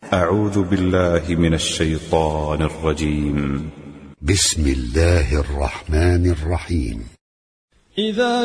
أعوذ بالله من الشيطان الرجيم. بسم الله الرحمن الرحيم. إذا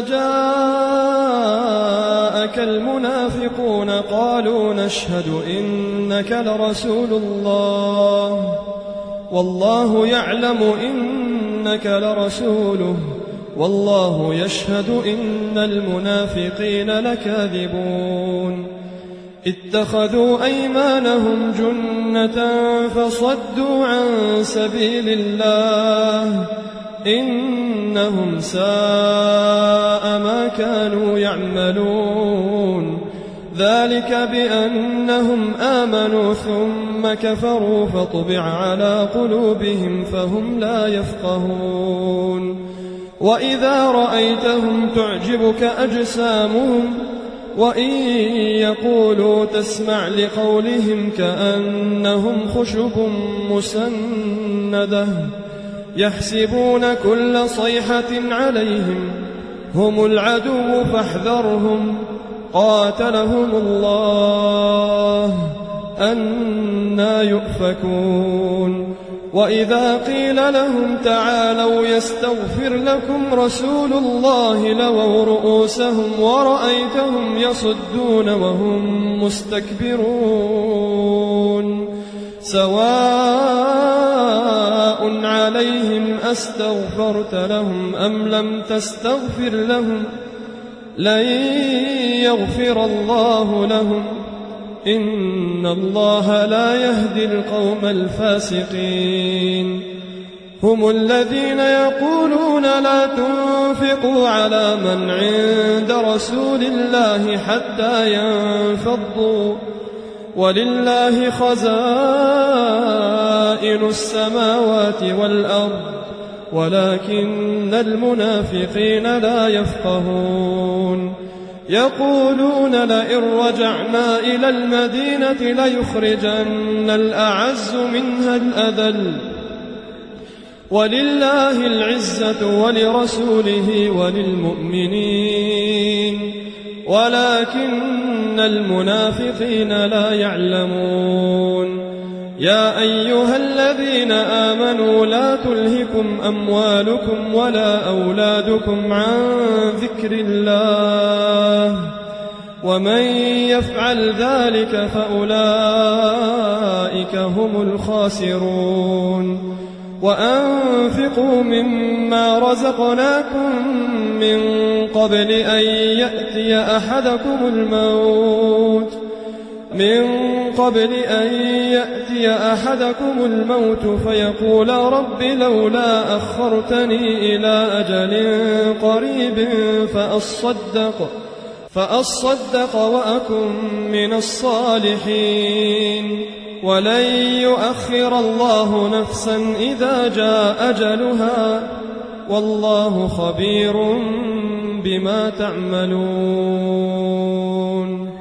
جاءك المنافقون قالوا نشهد إنك لرسول الله والله يعلم إنك لرسوله والله يشهد إن المنافقين لكاذبون. اتخذوا أيمانهم جنة فصدوا عن سبيل الله إنهم ساء ما كانوا يعملون. ذلك بأنهم آمنوا ثم كفروا فطبع على قلوبهم فهم لا يفقهون. وإذا رأيتهم تعجبك أجسامهم وإن يقولوا تسمع لقولهم كأنهم خشب مسندة يحسبون كل صيحة عليهم هم العدو فاحذرهم قاتلهم الله أنى يؤفكون. وإذا قيل لهم تعالوا يستغفر لكم رسول الله لووا رؤوسهم ورأيتهم يصدون وهم مستكبرون. سواء عليهم أستغفرت لهم أم لم تستغفر لهم لن يغفر الله لهم إن الله لا يهدي القوم الفاسقين. هم الذين يقولون لا تنفقوا على من عند رسول الله حتى ينفضوا ولله خزائن السماوات والأرض ولكن المنافقين لا يفقهون. يقولون لئن رجعنا إلى المدينة ليخرجن الأعز منها الأذل ولله العزة ولرسوله وللمؤمنين ولكن المنافقين لا يعلمون. يا أيها الذين آمنوا لا تلهكم أموالكم ولا أولادكم عن ذكر الله ومن يفعل ذلك فأولئك هم الخاسرون. وأنفقوا مما رزقناكم من قبل أن يأتي أحدكم الموت فيقول رب لولا أخرتني إلى أجل قريب فأصدق وأكن من الصالحين. ولن يؤخر الله نفسا إذا جاء أجلها والله خبير بما تعملون.